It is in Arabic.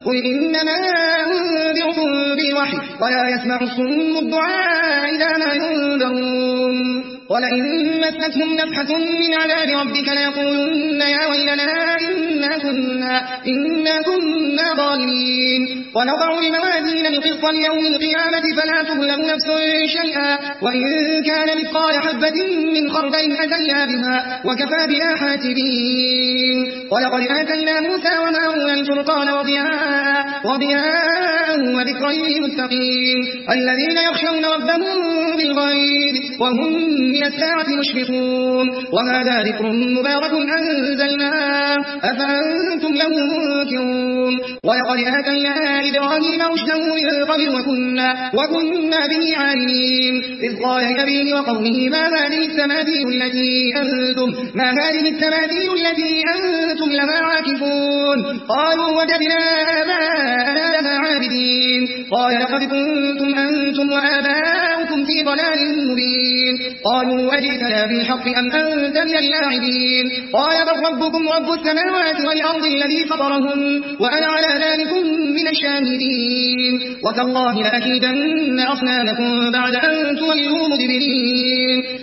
قل إنما أنذركم بالوحي ولا يسمع الصم الدعاء إذا ما ينذرون ولئن مستهم نفحة من عذاب ربك ليقولن يا ويلنا إنا كنا ظالمين ونضع الموازين القسط ليوم القيامة فلا تظلم نفس شيئا وإن كان مثقال حبة من خردل أتينا بها وكفى بنا حاسبين ولقد آتينا موسى وهارون الفرقان وضياء وذكرا للمتقين الذين يخشون ربهم بالغيب وهم من الساعة مشفقون وهذا ذكر مبارك أنزلناه أفأنتم له منكرون ولقد آتينا إبراهيم رشده من قبل وكنا به عالمين إذ قال لأبيه وقومه ما هذه التماثيل التي أنتم لها عاكفون قالوا وجدنا آباءنا لها عابدين قال لقد كنتم أنتم وآباؤكم في ضلال مبين قالوا أجئتنا بالحق أم أنت من اللاعبين قال بل ربكم رب السماوات والأرض الذي فطرهم وأنا على ذلك من الشاهدين وتالله لأكيدن أصنامكم بعد أن تولوا مدبرين